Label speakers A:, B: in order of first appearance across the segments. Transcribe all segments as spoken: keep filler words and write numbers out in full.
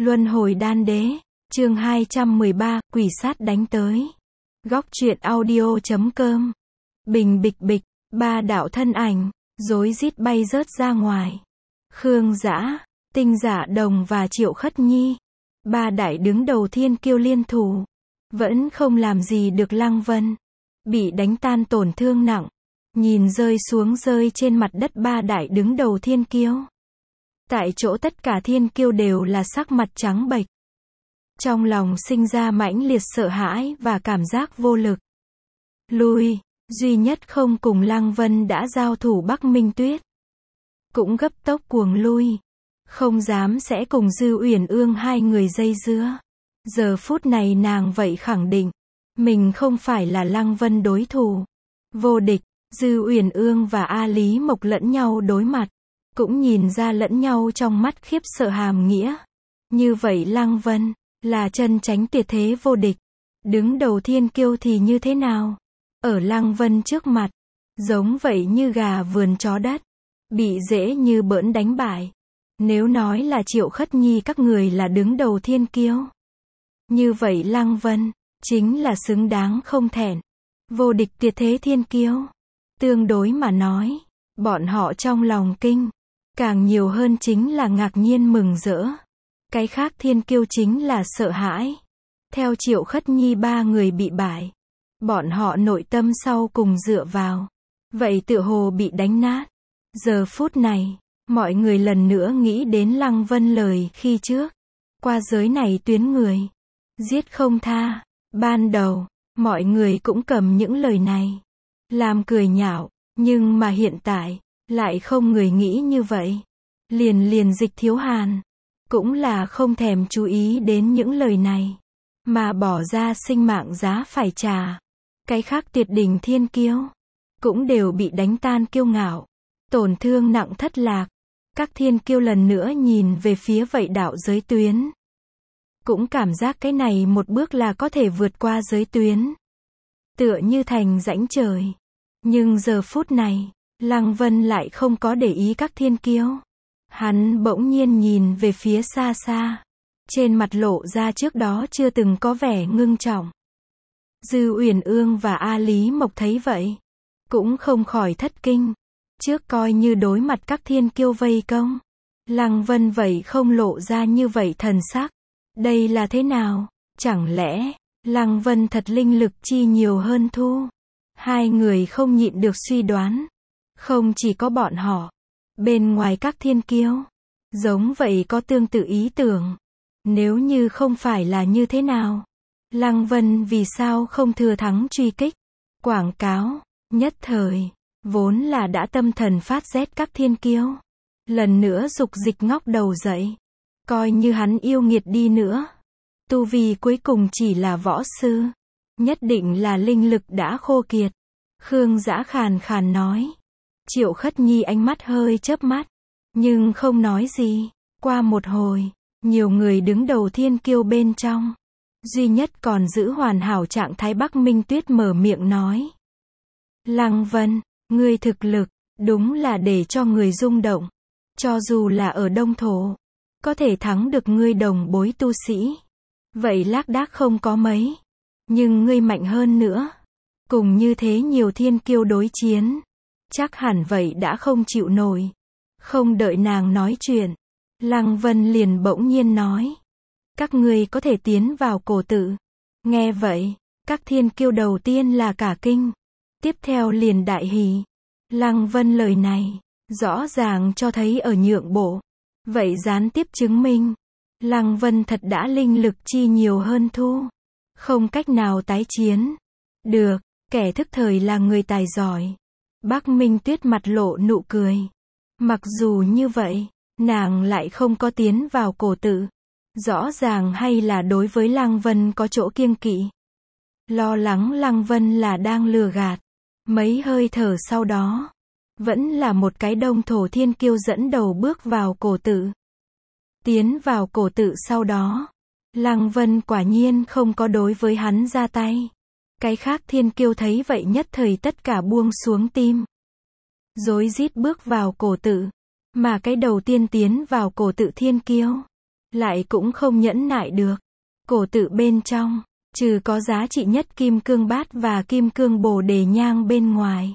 A: Luân hồi đan đế, chương hai trăm mười ba, quỷ sát đánh tới. Góc truyện audio chấm com. Bình bịch bịch, ba đạo thân ảnh, rối rít bay rớt ra ngoài. Khương Dã, Tinh Giả Đồng và Triệu Khất Nhi, ba đại đứng đầu thiên kiêu liên thủ, vẫn không làm gì được Lăng Vân. Bị đánh tan tổn thương nặng, nhìn rơi xuống rơi trên mặt đất ba đại đứng đầu thiên kiêu. Tại chỗ tất cả thiên kiêu đều là sắc mặt trắng bệch. Trong lòng sinh ra mãnh liệt sợ hãi và cảm giác vô lực. Lui, duy nhất không cùng Lăng Vân đã giao thủ Bắc Minh Tuyết. Cũng gấp tốc cuồng lui. Không dám sẽ cùng Dư Uyển Ương hai người dây dưa. Giờ phút này nàng vậy khẳng định. Mình không phải là Lăng Vân đối thủ. Vô địch, Dư Uyển Ương và A Lý Mộc lẫn nhau đối mặt. Cũng nhìn ra lẫn nhau trong mắt khiếp sợ hàm nghĩa. Như vậy Lăng Vân, là chân chánh tuyệt thế vô địch. Đứng đầu thiên kiêu thì như thế nào? Ở Lăng Vân trước mặt, giống vậy như gà vườn chó đất. Bị dễ như bỡn đánh bại. Nếu nói là Triệu Khất Nhi các người là đứng đầu thiên kiêu. Như vậy Lăng Vân, chính là xứng đáng không thẹn. Vô địch tuyệt thế thiên kiêu. Tương đối mà nói, bọn họ trong lòng kinh. Càng nhiều hơn chính là ngạc nhiên mừng rỡ. Cái khác thiên kiêu chính là sợ hãi. Theo Triệu Khất Nhi ba người bị bại. Bọn họ nội tâm sau cùng dựa vào. Vậy tựa hồ bị đánh nát. Giờ phút này, mọi người lần nữa nghĩ đến Lăng Vân lời khi trước. Qua giới này tuyến người. Giết không tha. Ban đầu, mọi người cũng cầm những lời này. Làm cười nhạo. Nhưng mà hiện tại, lại không người nghĩ như vậy. Liền liền Dịch Thiếu Hàn. Cũng là không thèm chú ý đến những lời này. Mà bỏ ra sinh mạng giá phải trả. Cái khác tuyệt đỉnh thiên kiêu. Cũng đều bị đánh tan kiêu ngạo. Tổn thương nặng thất lạc. Các thiên kiêu lần nữa nhìn về phía vậy đạo giới tuyến. Cũng cảm giác cái này một bước là có thể vượt qua giới tuyến. Tựa như thành rãnh trời. Nhưng giờ phút này, Lăng Vân lại không có để ý các thiên kiêu. Hắn bỗng nhiên nhìn về phía xa xa. Trên mặt lộ ra trước đó chưa từng có vẻ ngưng trọng. Dư Uyển Ương và A Lý Mộc thấy vậy. Cũng không khỏi thất kinh. Trước coi như đối mặt các thiên kiêu vây công. Lăng Vân vậy không lộ ra như vậy thần sắc. Đây là thế nào? Chẳng lẽ, Lăng Vân thật linh lực chi nhiều hơn Thu? Hai người không nhịn được suy đoán. Không chỉ có bọn họ. Bên ngoài các thiên kiêu. Giống vậy có tương tự ý tưởng. Nếu như không phải là như thế nào? Lăng Vân vì sao không thừa thắng truy kích? Quảng cáo. Nhất thời. Vốn là đã tâm thần phát rét các thiên kiêu. Lần nữa dục dịch ngóc đầu dậy. Coi như hắn yêu nghiệt đi nữa. Tu vi cuối cùng chỉ là võ sư. Nhất định là linh lực đã khô kiệt. Khương Dã khàn khàn nói. Triệu Khất Nhi ánh mắt hơi chớp mắt. Nhưng không nói gì. Qua một hồi, nhiều người đứng đầu thiên kiêu bên trong. Duy nhất còn giữ hoàn hảo trạng thái Bắc Minh Tuyết mở miệng nói. Lăng Vân, ngươi thực lực, đúng là để cho người rung động. Cho dù là ở Đông Thổ, có thể thắng được ngươi đồng bối tu sĩ. Vậy lác đác không có mấy. Nhưng ngươi mạnh hơn nữa. Cùng như thế nhiều thiên kiêu đối chiến. Chắc hẳn vậy đã không chịu nổi. Không đợi nàng nói chuyện. Lăng Vân liền bỗng nhiên nói. Các ngươi có thể tiến vào cổ tự. Nghe vậy, các thiên kiêu đầu tiên là cả kinh. Tiếp theo liền đại hỉ. Lăng Vân lời này, rõ ràng cho thấy ở nhượng bộ. Vậy gián tiếp chứng minh. Lăng Vân thật đã linh lực chi nhiều hơn Thu. Không cách nào tái chiến. Được, kẻ thức thời là người tài giỏi. Bắc Minh Tuyết mặt lộ nụ cười. Mặc dù như vậy, nàng lại không có tiến vào cổ tự. Rõ ràng hay là đối với Lăng Vân có chỗ kiêng kỵ. Lo lắng Lăng Vân là đang lừa gạt. Mấy hơi thở sau đó, vẫn là một cái Đông Thổ thiên kiêu dẫn đầu bước vào cổ tự. Tiến vào cổ tự sau đó, Lăng Vân quả nhiên không có đối với hắn ra tay. Cái khác thiên kiêu thấy vậy nhất thời tất cả buông xuống tim. Rối rít bước vào cổ tự. Mà cái đầu tiên tiến vào cổ tự thiên kiêu. lại cũng không nhẫn nại được. Cổ tự bên trong, trừ có giá trị nhất kim cương bát và kim cương bồ đề nhang bên ngoài,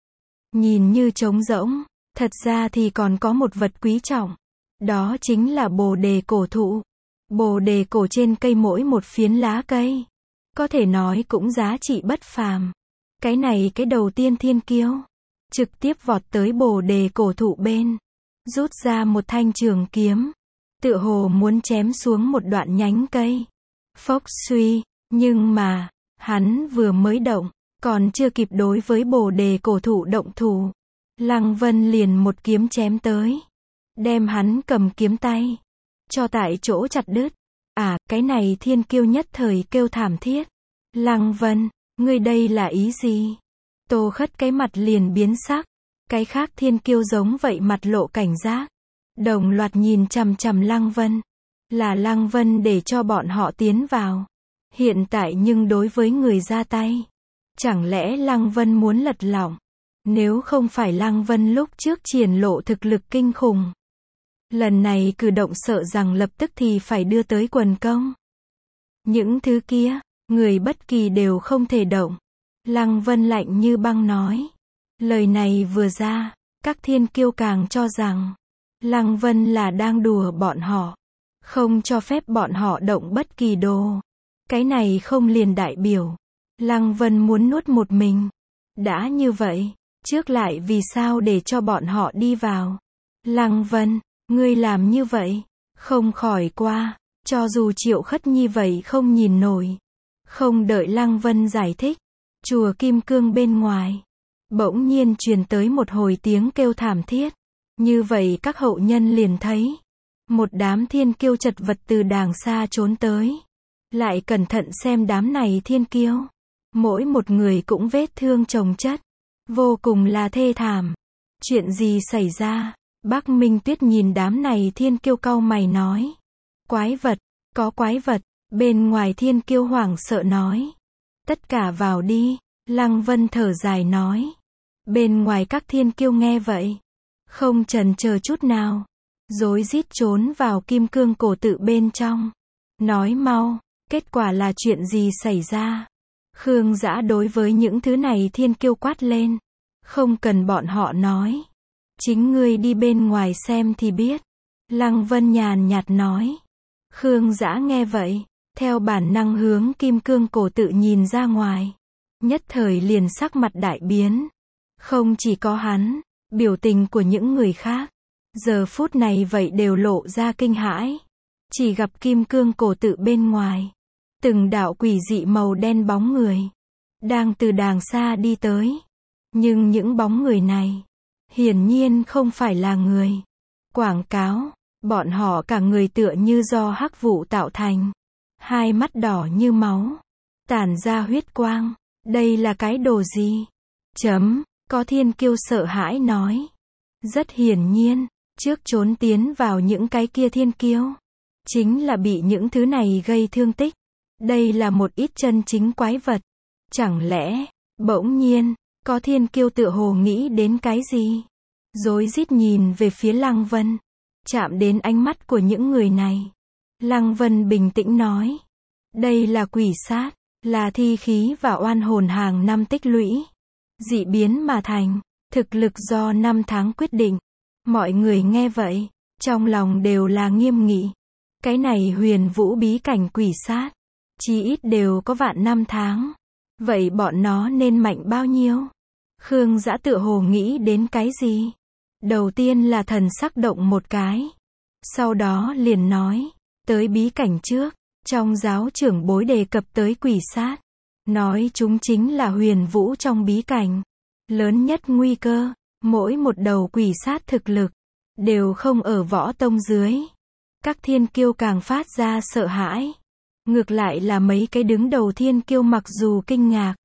A: nhìn như trống rỗng, thật ra thì còn có một vật quý trọng. Đó chính là bồ đề cổ thụ. Bồ đề cổ trên cây mỗi một phiến lá cây, có thể nói cũng giá trị bất phàm. Cái này cái đầu tiên thiên kiêu, trực tiếp vọt tới bồ đề cổ thụ bên, rút ra một thanh trường kiếm, tựa hồ muốn chém xuống một đoạn nhánh cây. Phốc suy, nhưng mà, hắn vừa mới động, còn chưa kịp đối với bồ đề cổ thụ động thủ, Lăng Vân liền một kiếm chém tới, đem hắn cầm kiếm tay, cho tại chỗ chặt đứt. À, cái này thiên kiêu nhất thời kêu thảm thiết. Lăng Vân, ngươi đây là ý gì? Tô Khất cái mặt liền biến sắc. Cái khác thiên kiêu giống vậy mặt lộ cảnh giác, đồng loạt nhìn chằm chằm Lăng Vân. Là Lăng Vân để cho bọn họ tiến vào. Hiện tại nhưng đối với người ra tay, chẳng lẽ Lăng Vân muốn lật lọng? Nếu không phải Lăng Vân lúc trước triển lộ thực lực kinh khủng, lần này cử động sợ rằng lập tức thì phải đưa tới quần công. Những thứ kia, người bất kỳ đều không thể động. Lăng Vân lạnh như băng nói. Lời này vừa ra, các thiên kiêu càng cho rằng Lăng Vân là đang đùa bọn họ, không cho phép bọn họ động bất kỳ đồ. Cái này không liền đại biểu Lăng Vân muốn nuốt một mình. Đã như vậy, trước lại vì sao để cho bọn họ đi vào? Lăng Vân, ngươi làm như vậy, không khỏi qua, cho dù Triệu Khất Nhi vậy không nhìn nổi. Không đợi Lăng Vân giải thích, chùa Kim Cương bên ngoài, bỗng nhiên truyền tới một hồi tiếng kêu thảm thiết. Như vậy các hậu nhân liền thấy, một đám thiên kiêu chật vật từ đàng xa trốn tới. Lại cẩn thận xem đám này thiên kiêu, mỗi một người cũng vết thương chồng chất, vô cùng là thê thảm. Chuyện gì xảy ra? Bác Minh Tuyết nhìn đám này thiên kiêu cau mày nói. Quái vật, có quái vật. Bên ngoài thiên kiêu hoảng sợ nói. Tất cả vào đi. Lăng Vân thở dài nói. Bên ngoài các thiên kiêu nghe vậy, không chần chờ chút nào, rối rít trốn vào kim cương cổ tự bên trong. Nói mau, kết quả là chuyện gì xảy ra? Khương Dã đối với những thứ này thiên kiêu quát lên. Không cần bọn họ nói, chính ngươi đi bên ngoài xem thì biết. Lăng Vân nhàn nhạt nói. Khương Dã nghe vậy, theo bản năng hướng kim cương cổ tự nhìn ra ngoài. Nhất thời liền sắc mặt đại biến. Không chỉ có hắn, biểu tình của những người khác, giờ phút này vậy đều lộ ra kinh hãi. Chỉ gặp kim cương cổ tự bên ngoài, từng đạo quỷ dị màu đen bóng người, đang từ đàng xa đi tới. Nhưng những bóng người này, hiển nhiên không phải là người. Quảng cáo, bọn họ cả người tựa như do hắc vụ tạo thành. Hai mắt đỏ như máu, tản ra huyết quang. Đây là cái đồ gì? Chấm, có thiên kiêu sợ hãi nói. Rất hiển nhiên, trước trốn tiến vào những cái kia thiên kiêu, chính là bị những thứ này gây thương tích. Đây là một ít chân chính quái vật. Chẳng lẽ, bỗng nhiên, có thiên kiêu tựa hồ nghĩ đến cái gì? Rối rít nhìn về phía Lăng Vân, chạm đến ánh mắt của những người này. Lăng Vân bình tĩnh nói. Đây là quỷ sát, là thi khí và oan hồn hàng năm tích lũy, dị biến mà thành, thực lực do năm tháng quyết định. Mọi người nghe vậy, trong lòng đều là nghiêm nghị. Cái này huyền vũ bí cảnh quỷ sát, chí ít đều có vạn năm tháng. Vậy bọn nó nên mạnh bao nhiêu? Khương Dã tựa hồ nghĩ đến cái gì? Đầu tiên là thần sắc động một cái. Sau đó liền nói, tới bí cảnh trước, trong giáo trưởng bối đề cập tới quỷ sát. Nói chúng chính là huyền vũ trong bí cảnh. Lớn nhất nguy cơ, mỗi một đầu quỷ sát thực lực, đều không ở võ tông dưới. Các thiên kiêu càng phát ra sợ hãi. Ngược lại là mấy cái đứng đầu thiên kiêu mặc dù kinh ngạc,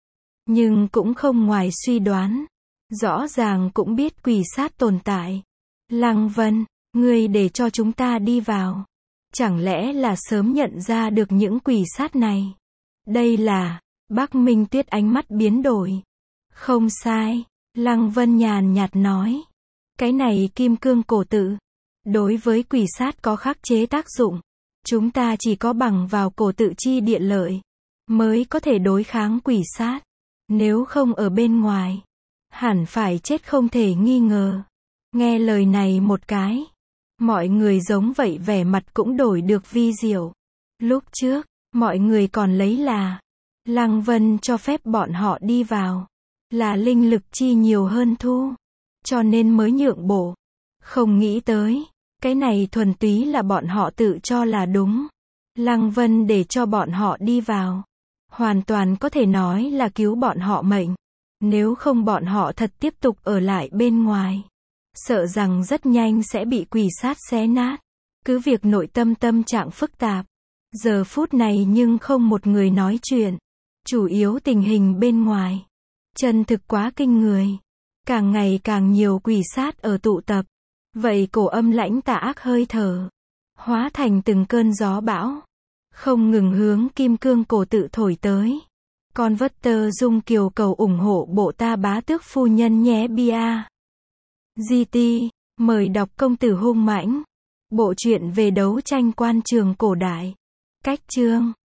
A: nhưng cũng không ngoài suy đoán. Rõ ràng cũng biết quỷ sát tồn tại. Lăng Vân, ngươi để cho chúng ta đi vào. Chẳng lẽ là sớm nhận ra được những quỷ sát này? Đây là, Bác Minh Tuyết ánh mắt biến đổi. Không sai, Lăng Vân nhàn nhạt nói. Cái này kim cương cổ tự, Đối với quỷ sát có khắc chế tác dụng. Chúng ta chỉ có bằng vào cổ tự chi địa lợi, mới có thể đối kháng quỷ sát. Nếu không ở bên ngoài, hẳn phải chết không thể nghi ngờ. Nghe lời này một cái, mọi người giống vậy vẻ mặt cũng đổi được vi diệu. Lúc trước, mọi người còn lấy là Lăng Vân cho phép bọn họ đi vào, là linh lực chi nhiều hơn thu, cho nên mới nhượng bộ. Không nghĩ tới, cái này thuần túy là bọn họ tự cho là đúng. Lăng Vân để cho bọn họ đi vào, hoàn toàn có thể nói là cứu bọn họ mệnh. Nếu không bọn họ thật tiếp tục ở lại bên ngoài, sợ rằng rất nhanh sẽ bị quỷ sát xé nát. Cứ việc nội tâm tâm trạng phức tạp, giờ phút này nhưng không một người nói chuyện. Chủ yếu tình hình bên ngoài, chân thực quá kinh người. Càng ngày càng nhiều quỷ sát ở tụ tập. Vậy cổ âm lãnh tà ác hơi thở, hóa thành từng cơn gió bão, không ngừng hướng kim cương cổ tự thổi tới. Con vất tơ dung kiều cầu ủng hộ bộ ta bá tước phu nhân nhé bia. giê tê, mời đọc Công tử hung mãnh. Bộ truyện về đấu tranh quan trường cổ đại. Cách chương